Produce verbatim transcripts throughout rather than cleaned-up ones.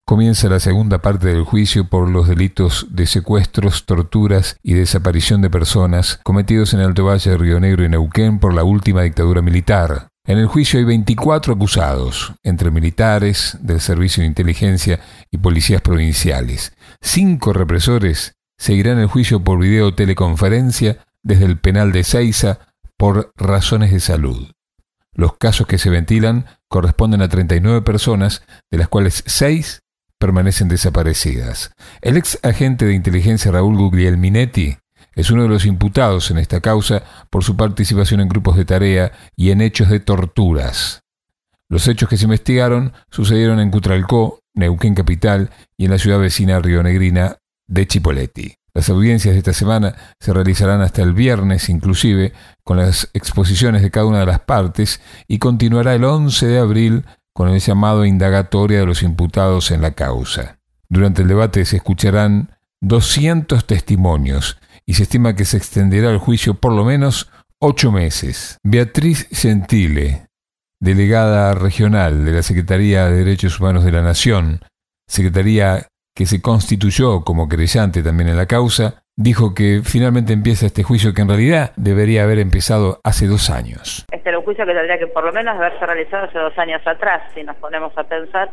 comienza la segunda parte del juicio por los delitos de secuestros, torturas y desaparición de personas cometidos en Alto Valle, Río Negro y Neuquén por la última dictadura militar. En el juicio hay veinticuatro acusados, entre militares, del Servicio de Inteligencia y policías provinciales. Cinco represores seguirán el juicio por videoteleconferencia desde el penal de Ezeiza por razones de salud. Los casos que se ventilan corresponden a treinta y nueve personas, de las cuales seis permanecen desaparecidas. El ex agente de inteligencia Raúl Guglielminetti es uno de los imputados en esta causa por su participación en grupos de tarea y en hechos de torturas. Los hechos que se investigaron sucedieron en Cutralcó, Neuquén capital y en la ciudad vecina rionegrina de Chipoleti. Las audiencias de esta semana se realizarán hasta el viernes inclusive, con las exposiciones de cada una de las partes, y continuará el once de abril con el llamado indagatoria de los imputados en la causa. Durante el debate se escucharán doscientos testimonios y se estima que se extenderá el juicio por lo menos ocho meses. Beatriz Gentile, delegada regional de la Secretaría de Derechos Humanos de la Nación, secretaría que se constituyó como querellante también en la causa, dijo que finalmente empieza este juicio que en realidad debería haber empezado hace dos años. Este era un juicio que tendría que por lo menos haberse realizado hace dos años atrás, si nos ponemos a pensar.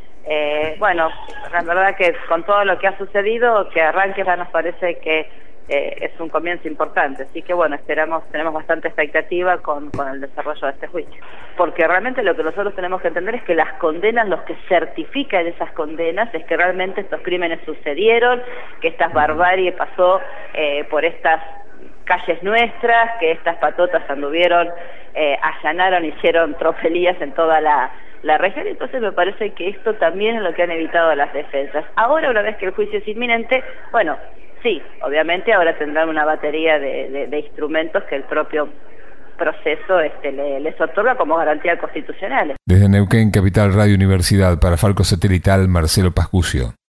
Eh, bueno, la verdad que con todo lo que ha sucedido, que arranque ya nos parece que eh, es un comienzo importante. Así que bueno, esperamos, tenemos bastante expectativa con, con el desarrollo de este juicio. Porque realmente lo que nosotros tenemos que entender es que las condenas, los que certifican esas condenas, es que realmente estos crímenes sucedieron, que esta barbarie pasó eh, por estas calles nuestras, que estas patotas anduvieron, eh, allanaron, hicieron tropelías en toda la, la región. Entonces me parece que esto también es lo que han evitado las defensas. Ahora, una vez que el juicio es inminente, bueno, sí, obviamente ahora tendrán una batería de, de, de instrumentos que el propio proceso este, le, les otorga como garantía constitucional. Desde Neuquén, Capital Radio Universidad, para Falco Satelital, Marcelo Pascucio.